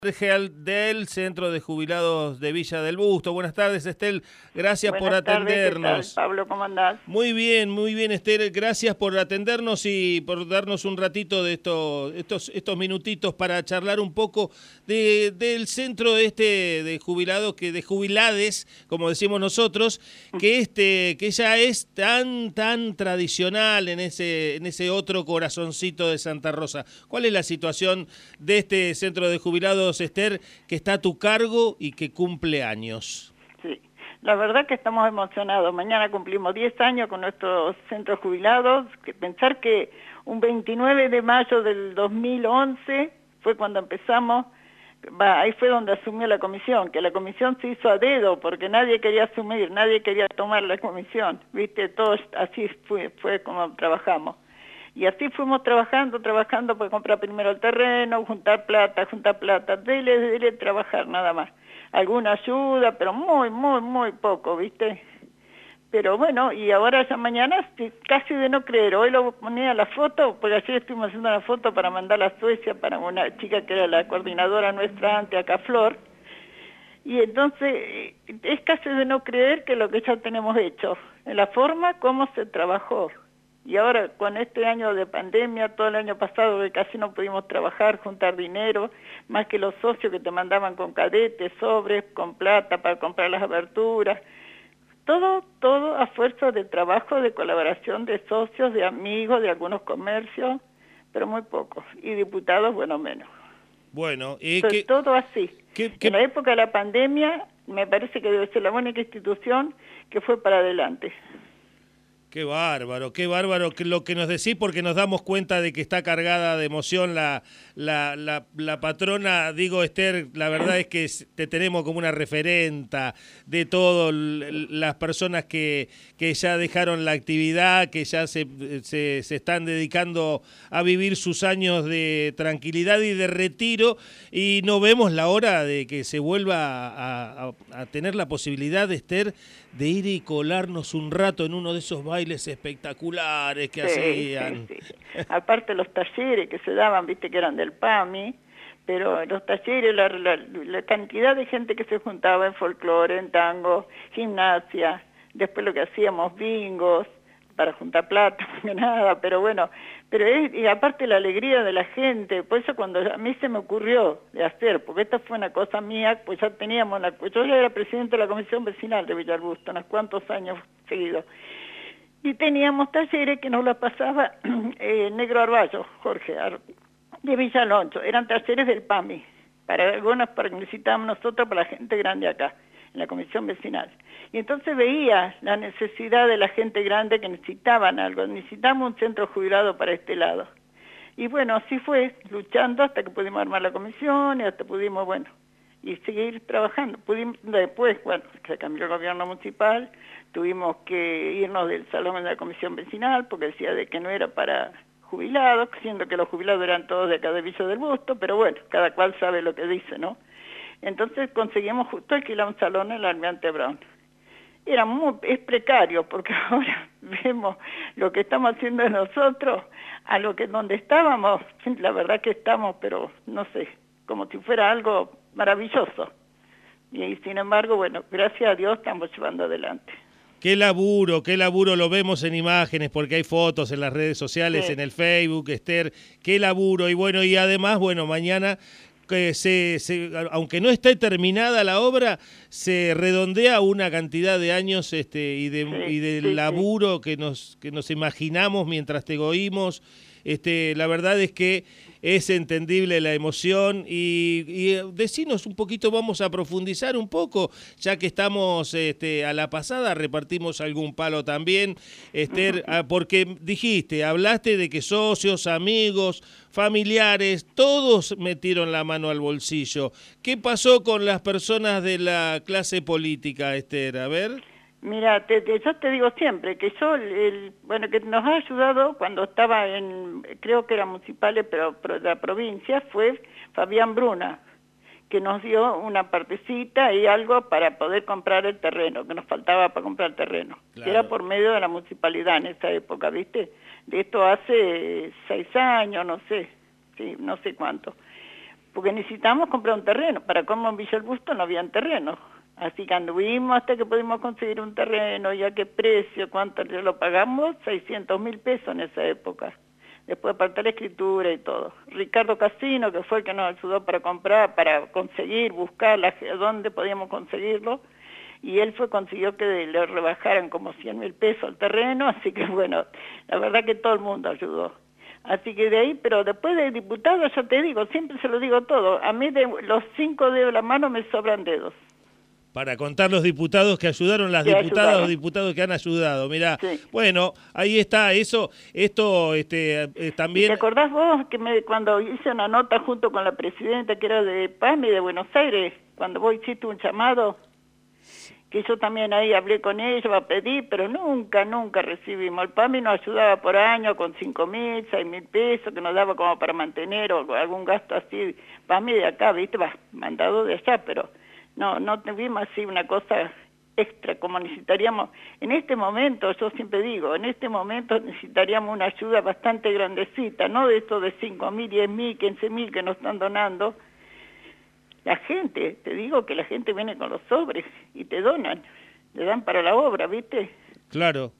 Regel del Centro de Jubilados de Villa del Busto. Buenas tardes, Estel. Gracias por atendernos. Buenas tardes, ¿qué tal, Pablo? ¿Cómo andás? Muy bien, Estel. Gracias por atendernos y por darnos un ratito de estos minutitos para charlar un poco del centro de jubilados, de jubilades, como decimos nosotros, que ya es tan tradicional en ese otro corazoncito de Santa Rosa. ¿Cuál es la situación de este centro de jubilados, Esther, que está a tu cargo y que cumple años? Sí, la verdad que estamos emocionados. Mañana cumplimos 10 años con nuestros centros jubilados. Pensar que un 29 de mayo del 2011 fue cuando empezamos, ahí fue donde asumió la comisión, que la comisión se hizo a dedo porque nadie quería asumir, nadie quería tomar la comisión, ¿viste? Todo así fue como trabajamos. Y así fuimos trabajando para comprar primero el terreno, juntar plata, dele trabajar nada más. Alguna ayuda, pero muy poco, ¿viste? Pero bueno, y ahora ya mañana, casi de no creer, hoy lo ponía la foto, porque ayer estuvimos haciendo una foto para mandarla a Suecia para una chica que era la coordinadora nuestra antes, acá Flor, y entonces es casi de no creer que lo que ya tenemos hecho, en la forma como se trabajó. Y ahora con este año de pandemia, todo el año pasado que casi no pudimos trabajar, juntar dinero, más que los socios que te mandaban con cadetes, sobres, con plata para comprar las aberturas, todo a fuerza de trabajo, de colaboración de socios, de amigos, de algunos comercios, pero muy pocos, y diputados, bueno, menos. Bueno, todo así. En la época de la pandemia, me parece que debe ser la única institución que fue para adelante. Qué bárbaro que lo que nos decís, porque nos damos cuenta de que está cargada de emoción la patrona. Digo, Esther, la verdad es que te tenemos como una referenta de todas las personas que ya dejaron la actividad, que ya se están dedicando a vivir sus años de tranquilidad y de retiro, y no vemos la hora de que se vuelva a tener la posibilidad, Esther, de ir y colarnos un rato en uno de esos bailes espectaculares que hacían. Sí. Aparte los talleres que se daban, viste que eran del PAMI, pero los talleres, la cantidad de gente que se juntaba en folclore, en tango, gimnasia, después lo que hacíamos, bingos, para juntar plata, más que nada, pero bueno, y aparte la alegría de la gente, por eso cuando a mí se me ocurrió de hacer, porque esta fue una cosa mía, pues ya teníamos, yo ya era presidente de la Comisión Vecinal de Villa del Busto, unos cuantos años seguidos, y teníamos talleres que nos la pasaba Negro Arballo, Jorge, de Villa Alonso, eran talleres del PAMI, para que necesitábamos nosotros, para la gente grande acá, en la Comisión Vecinal. Y entonces veía la necesidad de la gente grande que necesitaban algo, necesitamos un centro jubilado para este lado. Y bueno, así fue, luchando hasta que pudimos armar la comisión y hasta pudimos, bueno, y seguir trabajando. Después, bueno, se cambió el gobierno municipal, tuvimos que irnos del salón de la Comisión Vecinal porque decía de que no era para jubilados, siendo que los jubilados eran todos de acá de Villa del Busto, pero bueno, cada cual sabe lo que dice, ¿no? Entonces conseguimos justo alquilar un salón en la Almirante Brown. Es precario porque ahora vemos lo que estamos haciendo nosotros a donde estábamos, la verdad que estamos, pero no sé, como si fuera algo maravilloso. Y sin embargo, bueno, gracias a Dios estamos llevando adelante. Qué laburo, lo vemos en imágenes porque hay fotos en las redes sociales, sí, en el Facebook, Esther, qué laburo. Y bueno, y además, bueno, mañana que aunque no esté terminada la obra, se redondea una cantidad de años y de laburo que nos imaginamos mientras te oímos. La verdad es que es entendible la emoción y decinos un poquito, vamos a profundizar un poco, ya que estamos a la pasada, repartimos algún palo también, Esther, porque hablaste de que socios, amigos, familiares, todos metieron la mano al bolsillo. ¿Qué pasó con las personas de la clase política, Esther? A ver. Mira, yo te digo siempre que bueno, que nos ha ayudado cuando estaba creo que eran municipales, pero de la provincia, fue Fabián Bruna, que nos dio una partecita y algo para poder comprar el terreno, que nos faltaba para comprar terreno. Claro. Que era por medio de la municipalidad en esa época, ¿viste? De esto hace 6 años, no sé, sí, no sé cuánto. porque necesitábamos comprar un terreno. Para cómo en Villa El Busto no habían terreno. Así que anduvimos hasta que pudimos conseguir un terreno, y a qué precio, cuánto lo pagamos, 600.000 pesos en esa época. Después aparte la escritura y todo. Ricardo Casino, que fue el que nos ayudó para comprar, para conseguir, buscar dónde podíamos conseguirlo, y él consiguió que le rebajaran como 100.000 pesos al terreno, así que bueno, la verdad que todo el mundo ayudó. Así que de ahí, pero después de diputado, ya te digo, siempre se lo digo todo, a mí de los 5 dedos de la mano me sobran dedos. Para contar los diputados que ayudaron, las diputadas o diputados que han ayudado. Mirá, sí. Bueno, ahí está, esto también... ¿Te acordás vos que cuando hice una nota junto con la presidenta, que era de PAMI de Buenos Aires, cuando vos hiciste un llamado, que yo también ahí hablé con ella a pedir, pero nunca recibimos. El PAMI nos ayudaba por año con 5.000, 6.000 pesos, que nos daba como para mantener o algún gasto así. PAMI de acá, viste, mandado de allá, pero... No tuvimos así una cosa extra como necesitaríamos. En este momento, yo siempre digo, en este momento necesitaríamos una ayuda bastante grandecita, no de esto de 5.000, 10.000, 15.000 que nos están donando. La gente, te digo que la gente viene con los sobres y te donan, le dan para la obra, ¿viste? Claro.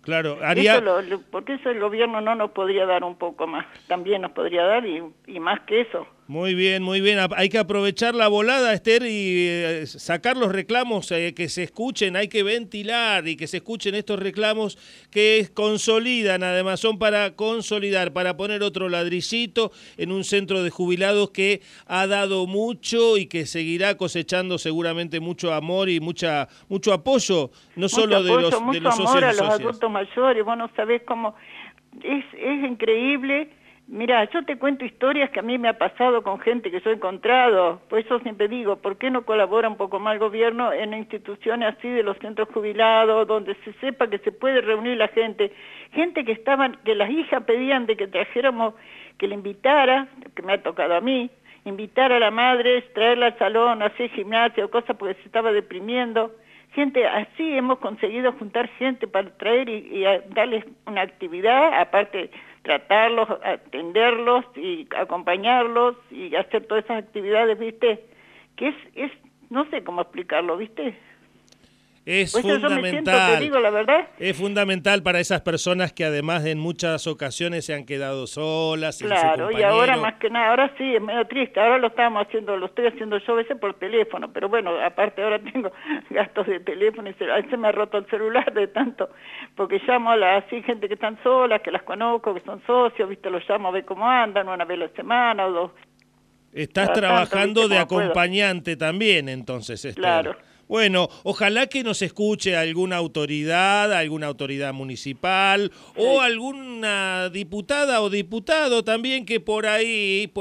Porque eso el gobierno no nos podría dar un poco más, también nos podría dar y más que eso. Muy bien. Hay que aprovechar la volada, Esther, y sacar los reclamos, que se escuchen, hay que ventilar y que se escuchen estos reclamos que consolidan, además son para consolidar, para poner otro ladrillito en un centro de jubilados que ha dado mucho y que seguirá cosechando seguramente mucho amor y mucho apoyo, no solo de los socios y socias. Amor a los adultos mayores, vos no sabés cómo, es increíble. Mira, yo te cuento historias que a mí me ha pasado con gente que yo he encontrado, por eso siempre digo, ¿por qué no colabora un poco más el gobierno en instituciones así de los centros jubilados, donde se sepa que se puede reunir la gente que las hijas pedían de que trajéramos, que le invitara, que me ha tocado a mí, invitar a la madre, traerla al salón, hacer gimnasia o cosas porque se estaba deprimiendo. Gente, así hemos conseguido juntar gente para traer y darles una actividad, aparte tratarlos, atenderlos y acompañarlos y hacer todas esas actividades, ¿viste? Que es no sé cómo explicarlo, ¿viste? Es pues fundamental, te digo la verdad. Es fundamental para esas personas que además en muchas ocasiones se han quedado solas. Claro, y ahora más que nada, ahora sí, es medio triste, ahora lo estoy haciendo yo a veces por teléfono, pero bueno, aparte ahora tengo gastos de teléfono y se me ha roto el celular de tanto, porque llamo a así gente que están solas, que las conozco, que son socios, viste, los llamo a ver cómo andan, una vez a la semana o dos. Estás trabajando de acompañante también, entonces, Esther. Claro. Bueno, ojalá que nos escuche alguna autoridad municipal, sí, o alguna diputada o diputado también que por ahí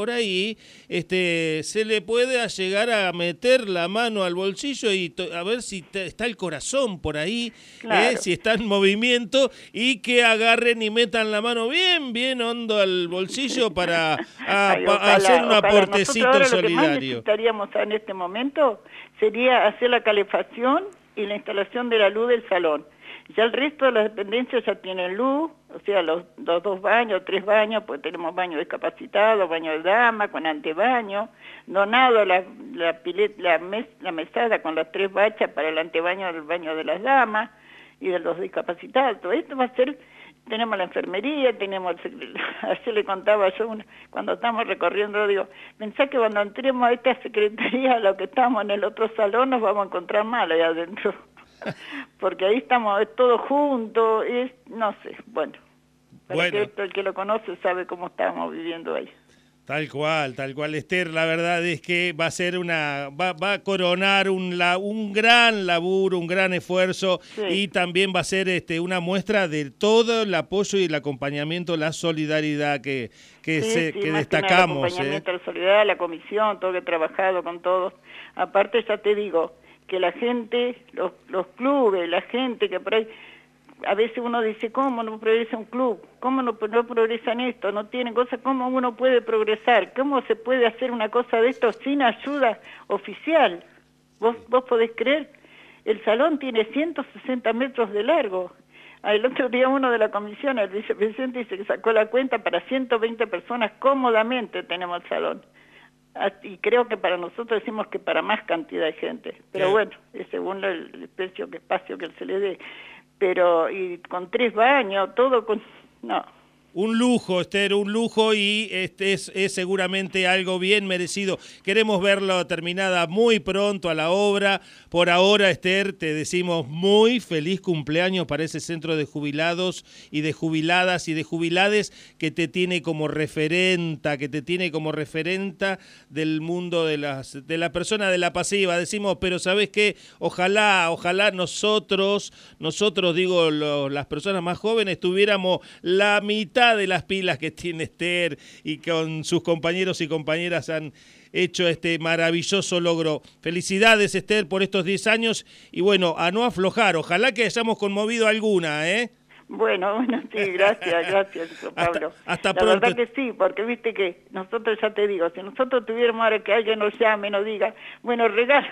se le pueda llegar a meter la mano al bolsillo y a ver si está el corazón por ahí, claro, si está en movimiento, y que agarren y metan la mano bien hondo al bolsillo para hacer un aportecito solidario. Lo que más necesitaríamos en este momento sería hacer la calefacción y la instalación de la luz del salón. Ya el resto de las dependencias ya tienen luz, o sea, los 2 baños, 3 baños, pues tenemos baño discapacitado, baño de dama, con antebaño, donado la mesada con las 3 bachas para el antebaño del baño de las damas y de los discapacitados. Todo esto va a ser, tenemos la enfermería, así le contaba yo cuando estamos recorriendo, digo, pensá que cuando entremos a esta secretaría, lo que estamos en el otro salón, nos vamos a encontrar mal ahí adentro. Porque ahí estamos todos juntos, no sé, bueno, el que lo conoce sabe cómo estamos viviendo ahí. Tal cual, Esther, la verdad es que va a ser va a coronar un gran laburo, un gran esfuerzo, sí, y también va a ser una muestra de todo el apoyo y el acompañamiento, la solidaridad que destacamos. El acompañamiento, la solidaridad, la comisión, todo que he trabajado con todos. Aparte ya te digo, que la gente, los clubes, la gente que por ahí, a veces uno dice, ¿cómo no progresa un club? ¿Cómo no progresan esto? No tienen cosas, ¿cómo uno puede progresar? ¿Cómo se puede hacer una cosa de esto sin ayuda oficial? ¿Vos podés creer? El salón tiene 160 metros de largo. El otro día uno de la comisión, el vicepresidente, dice que sacó la cuenta para 120 personas cómodamente tenemos el salón. Y creo que para nosotros decimos que para más cantidad de gente, pero bueno, es según el espacio que se le dé, pero y con 3 baños, todo con... No. Un lujo, Esther, un lujo, y es seguramente algo bien merecido. Queremos verlo terminada muy pronto a la obra. Por ahora, Esther, te decimos muy feliz cumpleaños para ese centro de jubilados y de jubiladas y de jubilades que te tiene como referenta, del mundo de la persona de la pasiva. Decimos, pero ¿sabes qué? Ojalá nosotros digo, las personas más jóvenes, tuviéramos la mitad de las pilas que tiene Esther, y con sus compañeros y compañeras han hecho este maravilloso logro. Felicidades, Esther, por estos 10 años, y bueno, a no aflojar. Ojalá que hayamos conmovido alguna, ¿eh? Bueno, sí, gracias, Pablo. Hasta la pronto. verdad que sí, porque viste que nosotros, ya te digo, si nosotros tuviéramos ahora que alguien nos llame, nos diga, bueno,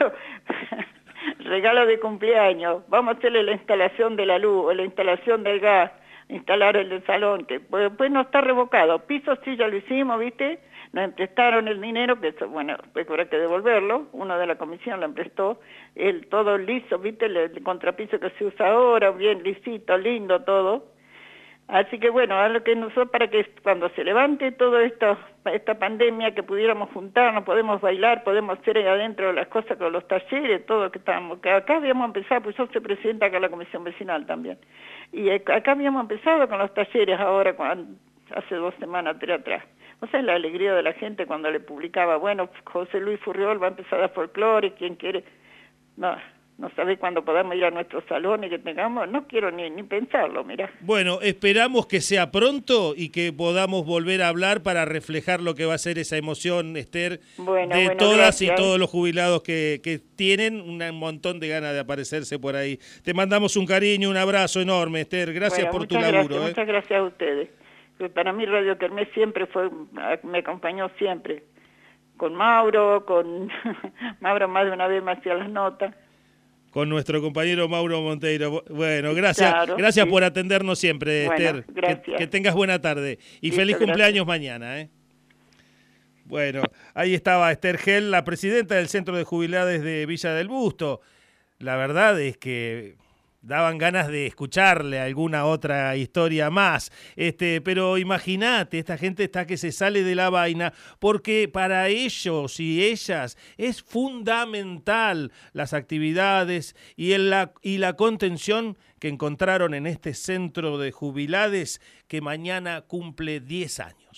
regalo de cumpleaños, vamos a hacerle la instalación de la luz o la instalación del gas, instalar el del salón, que pues no está revocado. Pisos sí ya lo hicimos, ¿viste? Nos emprestaron el dinero, que eso, bueno, pues habrá que devolverlo, uno de la comisión lo emprestó, todo liso, ¿viste? El contrapiso que se usa ahora, bien lisito, lindo todo. Así que bueno, a lo que nosotros, para que cuando se levante todo esto, esta pandemia, que pudiéramos juntarnos, podemos bailar, podemos hacer ahí adentro las cosas con los talleres, todo que acá habíamos empezado, pues yo soy presidenta acá de la comisión vecinal también, y acá habíamos empezado con los talleres ahora, hace 2 semanas atrás. O sea, la alegría de la gente cuando le publicaba, bueno, José Luis Furriol va a empezar a folclore, quien quiere, no sabe cuándo podamos ir a nuestros salones que tengamos, no quiero ni pensarlo, mirá. Bueno, esperamos que sea pronto y que podamos volver a hablar para reflejar lo que va a ser esa emoción, Esther, de todas gracias. Y todos los jubilados que tienen un montón de ganas de aparecerse por ahí. Te mandamos un cariño, un abrazo enorme, Esther, gracias por tu laburo. Muchas gracias a ustedes. Para mí Radio Kermés siempre me acompañó siempre, con Mauro, Mauro más de una vez me hacía las notas. Con nuestro compañero Mauro Monteiro. Bueno, gracias, claro, gracias sí. por atendernos siempre, bueno, Esther. Gracias. Que tengas buena tarde y feliz cumpleaños mañana. Bueno, ahí estaba Esther Gel, la presidenta del Centro de Jubilados de Villa del Busto. La verdad es que daban ganas de escucharle alguna otra historia más. Pero imagínate, esta gente está que se sale de la vaina, porque para ellos y ellas es fundamental las actividades y la contención que encontraron en este centro de jubilados que mañana cumple 10 años.